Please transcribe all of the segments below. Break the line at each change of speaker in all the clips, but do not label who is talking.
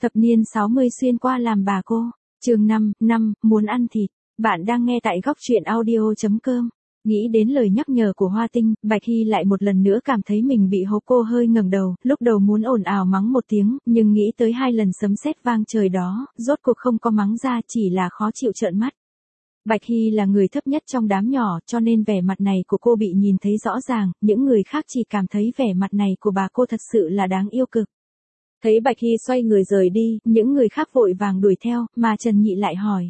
Thập niên 60 xuyên qua làm bà cô. Chương 5, muốn ăn thịt. Bạn đang nghe tại góc truyện audio.com. Nghĩ đến lời nhắc nhở của Hoa Tinh, Bạch Hy lại một lần nữa cảm thấy mình bị hố. Cô hơi ngẩng đầu, lúc đầu muốn ồn ào mắng một tiếng, nhưng nghĩ tới 2 lần sấm sét vang trời đó, rốt cuộc không có mắng ra, chỉ là khó chịu trợn mắt. Bạch Hy là người thấp nhất trong đám nhỏ, cho nên vẻ mặt này của cô bị nhìn thấy rõ ràng, những người khác chỉ cảm thấy vẻ mặt này của bà cô thật sự là đáng yêu cực. Thấy Bạch Hy xoay người rời đi, những người khác vội vàng đuổi theo, mà Trần Nhị lại hỏi.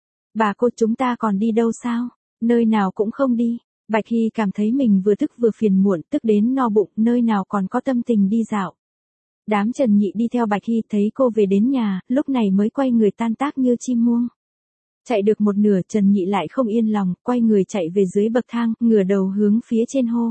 Bà cô, chúng ta còn đi đâu sao? Nơi nào cũng không đi. Bạch Hy cảm thấy mình vừa tức vừa phiền muộn, tức đến no bụng, nơi nào còn có tâm tình đi dạo. Đám Trần Nhị đi theo Bạch Hy, thấy cô về đến nhà, lúc này mới quay người tan tác như chim muông. Chạy được một nửa, Trần Nhị lại không yên lòng, quay người chạy về dưới bậc thang, ngửa đầu hướng phía trên hô.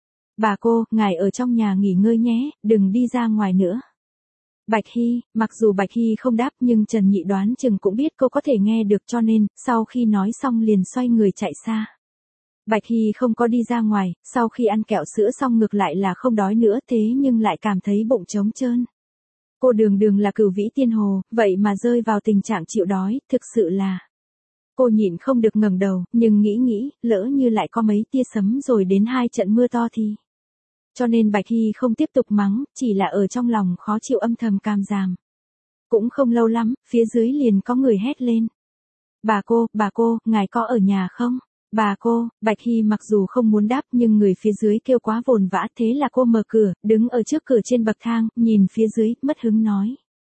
Bà cô, ngài ở trong nhà nghỉ ngơi nhé, đừng đi ra ngoài nữa. Bạch Hy, mặc dù Bạch Hy không đáp nhưng Trần Nhị đoán chừng cũng biết cô có thể nghe được, cho nên, sau khi nói xong liền xoay người chạy xa. Bạch Hy không có đi ra ngoài, sau khi ăn kẹo sữa xong ngược lại là không đói nữa, thế nhưng lại cảm thấy bụng trống trơn. Cô đường đường là Cửu Vĩ Tiên Hồ, vậy mà rơi vào tình trạng chịu đói, thực sự là... Cô nhịn không được ngẩng đầu, nhưng nghĩ, lỡ như lại có mấy tia sấm rồi đến 2 trận mưa to thì... Cho nên Bạch Hy không tiếp tục mắng, chỉ là ở trong lòng khó chịu âm thầm cam giảm. Cũng không lâu lắm, phía dưới liền có người hét lên. Bà cô, ngài có ở nhà không? Bà cô, Bạch Hy mặc dù không muốn đáp nhưng người phía dưới kêu quá vồn vã, thế là cô mở cửa, đứng ở trước cửa trên bậc thang, nhìn phía dưới, mất hứng nói.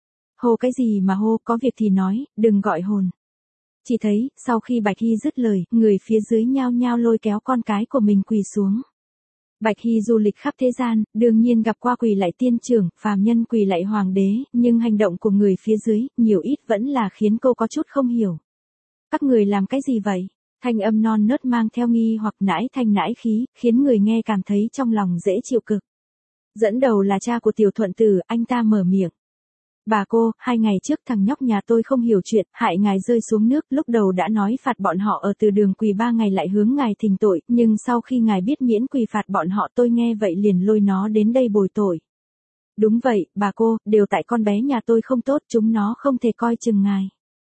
Hô cái gì mà hô, có việc thì nói, đừng gọi hồn. Chỉ thấy, sau khi Bạch Hy dứt lời, người phía dưới nhao nhao lôi kéo con cái của mình quỳ xuống. Bạch Hy du lịch khắp thế gian, đương nhiên gặp qua quỳ lạy tiên trưởng, phàm nhân quỳ lạy hoàng đế, nhưng hành động của người phía dưới, nhiều ít vẫn là khiến cô có chút không hiểu. Các người làm cái gì vậy? Thanh âm non nớt mang theo nghi hoặc nãi thanh nãi khí, khiến người nghe cảm thấy trong lòng dễ chịu cực. Dẫn đầu là cha của Tiểu Thuận Tử, anh ta mở miệng. Bà cô, 2 ngày trước thằng nhóc nhà tôi không hiểu chuyện, hại ngài rơi xuống nước, lúc đầu đã nói phạt bọn họ ở từ đường quỳ 3 ngày lại hướng ngài thỉnh tội, nhưng sau khi ngài biết miễn quỳ phạt bọn họ tôi nghe vậy liền lôi nó đến đây bồi tội. Đúng vậy, bà cô, đều tại con bé nhà tôi không tốt, chúng nó không thể coi chừng ngài.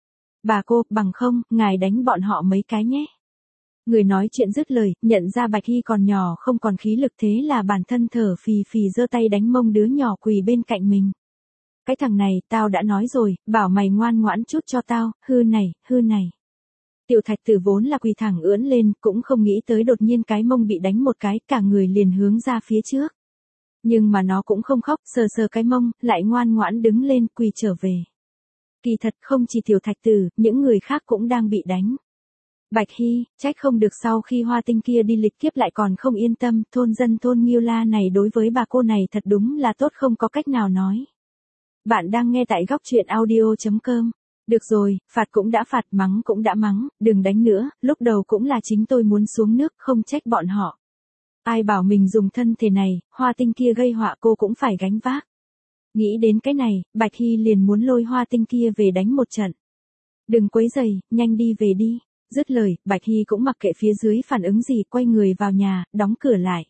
Bà cô, bằng không, ngài đánh bọn họ mấy cái nhé. Người nói chuyện dứt lời, nhận ra Bạch Hy còn nhỏ không còn khí lực, thế là bản thân thở phì phì giơ tay đánh mông đứa nhỏ quỳ bên cạnh mình. Cái thằng này, tao đã nói rồi, bảo mày ngoan ngoãn chút cho tao, hư này. Tiểu Thạch Tử vốn là quỳ thẳng ưỡn lên, cũng không nghĩ tới đột nhiên cái mông bị đánh một cái, cả người liền hướng ra phía trước. Nhưng mà nó cũng không khóc, sờ cái mông, lại ngoan ngoãn đứng lên, quỳ trở về. Kỳ thật không chỉ Tiểu Thạch Tử, những người khác cũng đang bị đánh. Bạch Hy, trách không được sau khi Hoa Tinh kia đi lịch kiếp lại còn không yên tâm, thôn dân thôn Nghiêu La này đối với bà cô này thật đúng là tốt không có cách nào nói. Bạn đang nghe tại góc truyện audio.com. Được rồi, phạt cũng đã phạt, mắng cũng đã mắng, đừng đánh nữa, lúc đầu cũng là chính tôi muốn xuống nước, không trách bọn họ. Ai bảo mình dùng thân thể này, Hoa Tinh kia gây họa cô cũng phải gánh vác. Nghĩ đến cái này, Bạch Hy liền muốn lôi Hoa Tinh kia về đánh một trận. Đừng quấy rầy, nhanh đi về đi. Dứt lời, Bạch Hy cũng mặc kệ phía dưới phản ứng gì, quay người vào nhà, đóng cửa lại.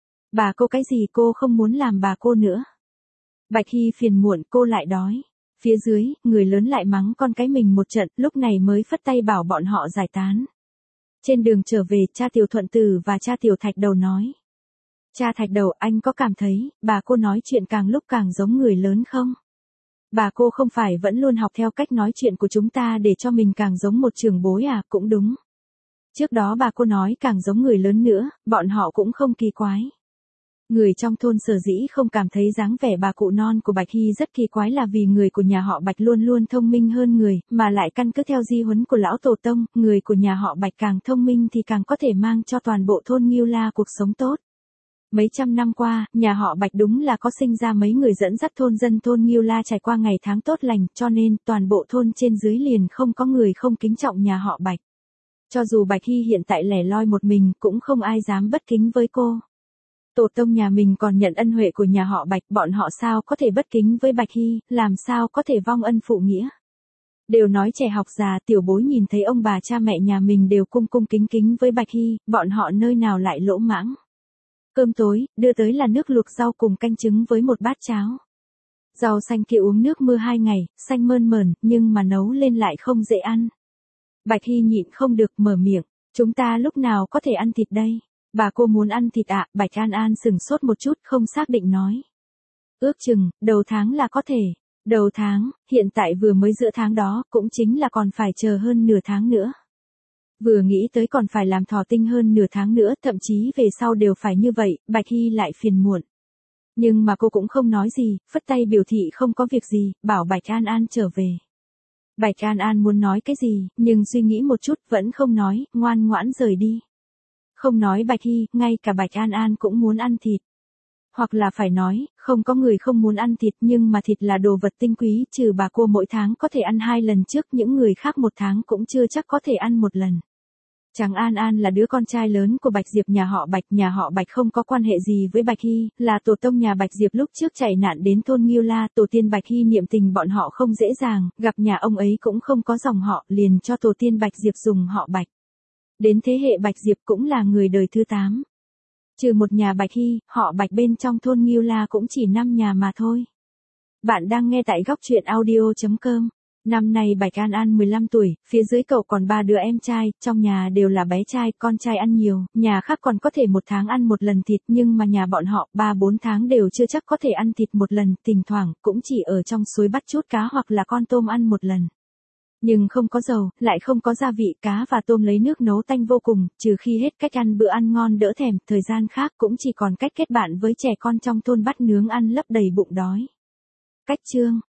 Bà cô cái gì, cô không muốn làm bà cô nữa. Bạch Hy phiền muộn, cô lại đói. Phía dưới, người lớn lại mắng con cái mình một trận, lúc này mới phất tay bảo bọn họ giải tán. Trên đường trở về, cha Tiểu Thuận Tử và cha Tiểu Thạch Đầu nói. Cha Thạch Đầu, anh có cảm thấy, bà cô nói chuyện càng lúc càng giống người lớn không? Bà cô không phải vẫn luôn học theo cách nói chuyện của chúng ta để cho mình càng giống một trưởng bối à, cũng đúng. Trước đó bà cô nói càng giống người lớn nữa, bọn họ cũng không kỳ quái. Người trong thôn sở dĩ không cảm thấy dáng vẻ bà cụ non của Bạch Hy rất kỳ quái là vì người của nhà họ Bạch luôn luôn thông minh hơn người, mà lại căn cứ theo di huấn của lão tổ tông, người của nhà họ Bạch càng thông minh thì càng có thể mang cho toàn bộ thôn Nghiêu La cuộc sống tốt. Mấy trăm năm qua, nhà họ Bạch đúng là có sinh ra mấy người dẫn dắt thôn dân thôn Nghiêu La trải qua ngày tháng tốt lành, cho nên toàn bộ thôn trên dưới liền không có người không kính trọng nhà họ Bạch. Cho dù Bạch Hy hiện tại lẻ loi một mình, cũng không ai dám bất kính với cô. Tổ tông nhà mình còn nhận ân huệ của nhà họ Bạch, bọn họ sao có thể bất kính với Bạch Hy, làm sao có thể vong ân phụ nghĩa. Đều nói trẻ học già, tiểu bối nhìn thấy ông bà cha mẹ nhà mình đều cung cung kính kính với Bạch Hy, bọn họ nơi nào lại lỗ mãng. Cơm tối, đưa tới là nước luộc rau cùng canh trứng với một bát cháo. Rau xanh kia uống nước mưa 2 ngày, xanh mơn mởn, nhưng mà nấu lên lại không dễ ăn. Bạch Hy nhịn không được mở miệng, chúng ta lúc nào có thể ăn thịt đây? Bà cô muốn ăn thịt ạ, Bạch An An sửng sốt một chút không xác định nói. Ước chừng, đầu tháng là có thể. Đầu tháng, hiện tại vừa mới giữa tháng đó, cũng chính là còn phải chờ hơn nửa tháng nữa. Vừa nghĩ tới còn phải làm thỏ tinh hơn nửa tháng nữa, thậm chí về sau đều phải như vậy, Bạch Hy lại phiền muộn. Nhưng mà cô cũng không nói gì, phất tay biểu thị không có việc gì, bảo Bạch An An trở về. Bạch An An muốn nói cái gì, nhưng suy nghĩ một chút vẫn không nói, ngoan ngoãn rời đi. Không nói Bạch Hy, ngay cả Bạch An An cũng muốn ăn thịt. Hoặc là phải nói, không có người không muốn ăn thịt nhưng mà thịt là đồ vật tinh quý, trừ bà cô mỗi tháng có thể ăn 2 lần trước, những người khác một tháng cũng chưa chắc có thể ăn một lần. Tráng An An là đứa con trai lớn của Bạch Diệp nhà họ Bạch không có quan hệ gì với Bạch Hy, là tổ tông nhà Bạch Diệp lúc trước chạy nạn đến thôn Nghiêu La, tổ tiên Bạch Hy niệm tình bọn họ không dễ dàng, gặp nhà ông ấy cũng không có dòng họ, liền cho tổ tiên Bạch Diệp dùng họ Bạch. Đến thế hệ Bạch Diệp cũng là người đời thứ 8. Trừ một nhà Bạch Hy, họ Bạch bên trong thôn Nghiêu La cũng chỉ 5 nhà mà thôi. Bạn đang nghe tại góc truyện audio.com. Năm nay Bạch An An 15 tuổi, phía dưới cậu còn 3 đứa em trai, trong nhà đều là bé trai, con trai ăn nhiều, nhà khác còn có thể một tháng ăn một lần thịt nhưng mà nhà bọn họ 3-4 tháng đều chưa chắc có thể ăn thịt một lần, thỉnh thoảng cũng chỉ ở trong suối bắt chút cá hoặc là con tôm ăn một lần. Nhưng không có dầu, lại không có gia vị, cá và tôm lấy nước nấu tanh vô cùng, trừ khi hết cách ăn bữa ăn ngon đỡ thèm, thời gian khác cũng chỉ còn cách kết bạn với trẻ con trong thôn bắt nướng ăn lấp đầy bụng đói. Cách chương